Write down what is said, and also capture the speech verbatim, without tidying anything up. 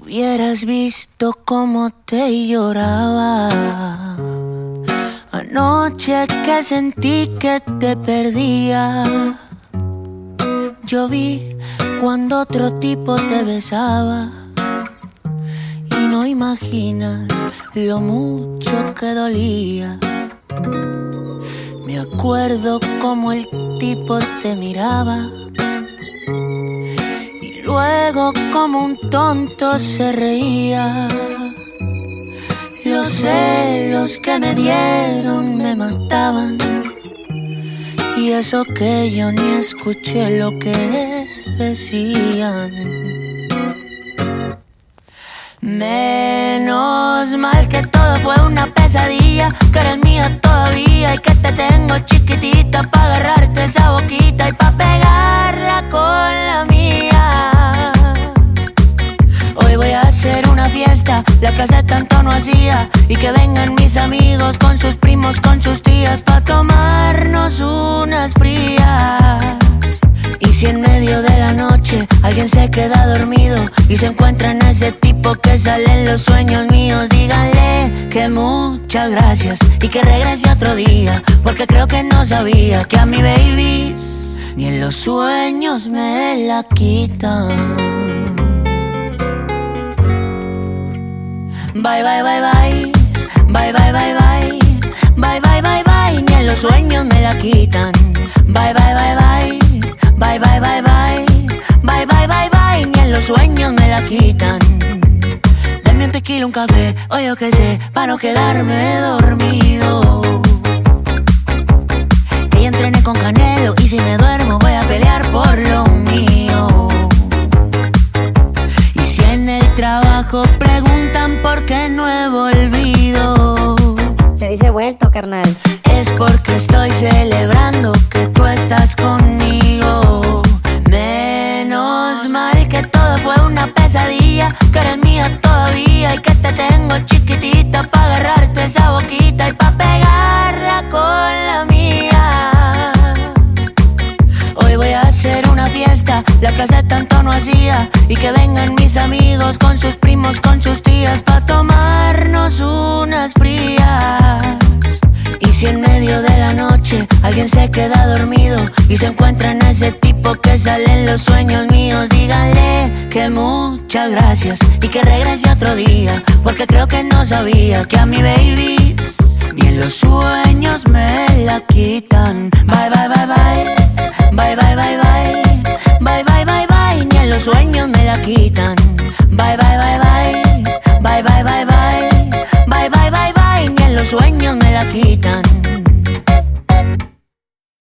Hubieras visto cómo te lloraba anoche que sentí que te perdía. Yo vi cuando otro tipo te besaba y no imaginas lo mucho que dolía. Me acuerdo cómo el tipo te miraba y luego como un tonto se reía. Los celos que me dieron me mataban, y eso que yo ni escuché lo que decían. Menos mal que todo fue una pesadilla, que eres mía todavía y que te tengo chiquitita pa' agarrarte esa boquita y pa' pegarla con la mía. Hoy voy a hacer una fiesta, la que hace tanto no hacía, y que vengan mis amigos con sus primos, con sus tías, pa' tomarnos unas frías. Y si en medio de la noche alguien se queda dormido y se encuentra en ese tipo que sale en los sueños míos, díganle que muchas gracias y que regrese otro día, porque creo que no sabía que a mi baby ni en los sueños me la quitan. Bye, bye, bye, bye, bye, bye, bye, bye, bye, bye, bye, bye, ni en los sueños me la quitan. Bye, bye, bye, bye, bye, bye, bye, bye, bye, bye, bye, bye, ni en los sueños me la quitan. Dame un tequila, un café, o yo qué sé, para no quedarme dormido. Que ya entrené con Canelo y si me duermo voy a pelear por lo mío. Y si en el trabajo preguntan por qué no he volvido, se dice vuelto, carnal. Es porque estoy celebrando que tú estás conmigo. Menos mal que todo fue una pesadilla, que eres mía todavía y que te tengo chiquitita pa' agarrarte esa boquita y pa' pegarla con la mía. Hoy voy a hacer una fiesta, la que hace tanto no hacía, y que vengan mis amigos con sus primos, con sus tías, pa' tomarnos unas frías. Y si en medio de la noche alguien se queda dormido y se encuentra en ese tipo que sale en los sueños míos, díganle que muchas gracias y que regrese otro día, porque creo que no sabía que a mi baby ni en los sueños me la quitan. Bye, bye, bye, bye, bye, bye, bye, bye, bye, bye, bye, bye, ni en los sueños me la quitan. Bye, bye, bye, bye, bye, bye, bye, bye, bye, bye, bye, bye, ni en los sueños me la quitan.